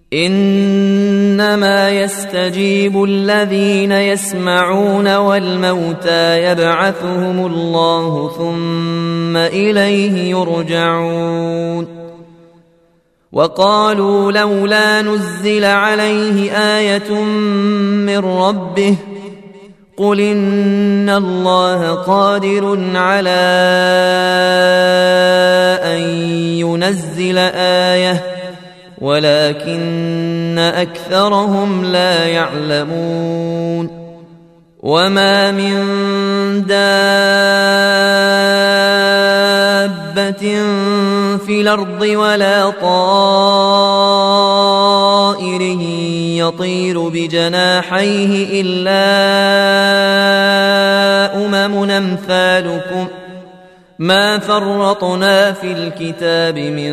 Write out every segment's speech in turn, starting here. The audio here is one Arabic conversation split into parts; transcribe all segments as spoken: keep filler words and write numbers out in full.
إنما يستجيب الذين يسمعون والموتى يبعثهم الله ثم إليه يرجعون وقالوا لولا نزل عليه آية من ربه قل إن الله قادر على أن ينزل آية ولكن أكثرهم لا يعلمون وما من دابة في الأرض ولا طائر يطير بجناحيه إلا أمم أمثالكم ما فرطنا في الكتاب من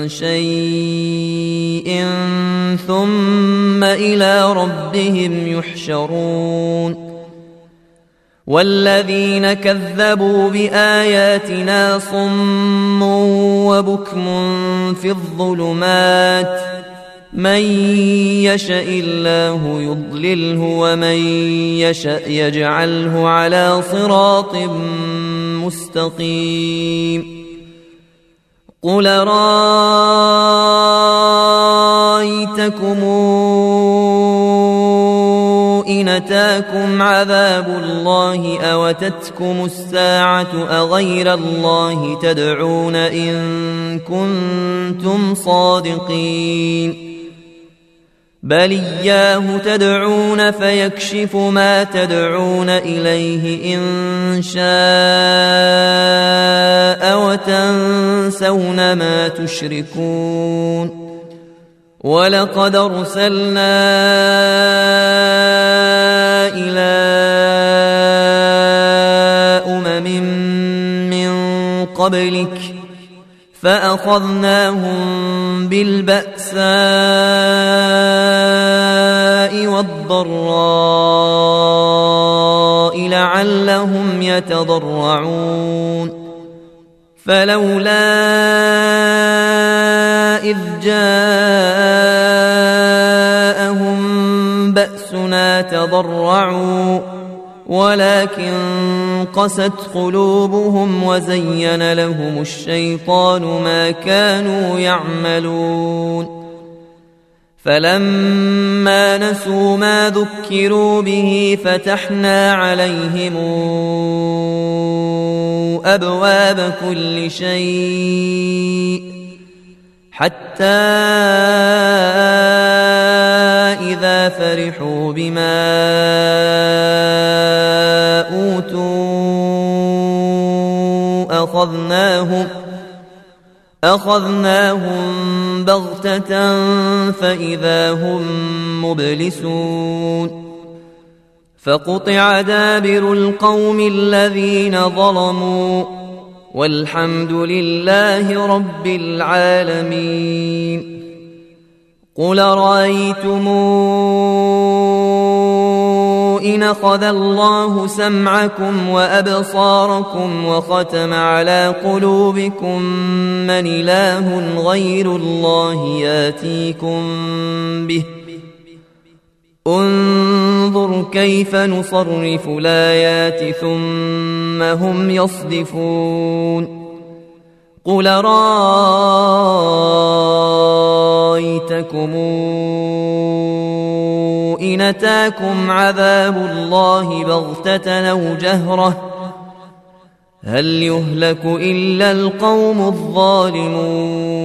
شيء ثم إلى ربهم يحشرون والذين كذبوا بآياتنا صم وبكم في الظلمات من يشاء الله يضلله ومن يشاء يجعله على صراط مستقيم قل رأيتكم إن أتاكم عذاب الله أو أتتكم الساعة أغير الله تدعون إن كنتم صادقين بل إياه تدعون فيكشف ما تدعون إليه إن شاء وتنسون ما تشركون ولقد أرسلنا إلى أمم من قبلك فأخذناهم بالبأساء والضراء لعلهم يتضرعون فلولا إذ جاءهم بأسنا تضرعوا ولكن قست قلوبهم وزين لهم الشيطان ما كانوا يعملون فلما نسوا ما ذكروا به فتحنا عليهم أبواب كل شيء حتى إذا فرحوا بما أوتوا أخذناهم أخذناهم بغتة فإذا هم مبلسون فقطع دابر القوم الذين ظلموا والحمد لله رب العالمين قل رأيتم إن أخذ الله سمعكم وأبصاركم وختم على قلوبكم من إله غير الله ياتيكم به انظر كيف نصرف الآيات ثم هم يصدفون قل رأيتكم إن أتاكم عذاب الله بغتة أو جهرة هل يهلك إلا القوم الظالمون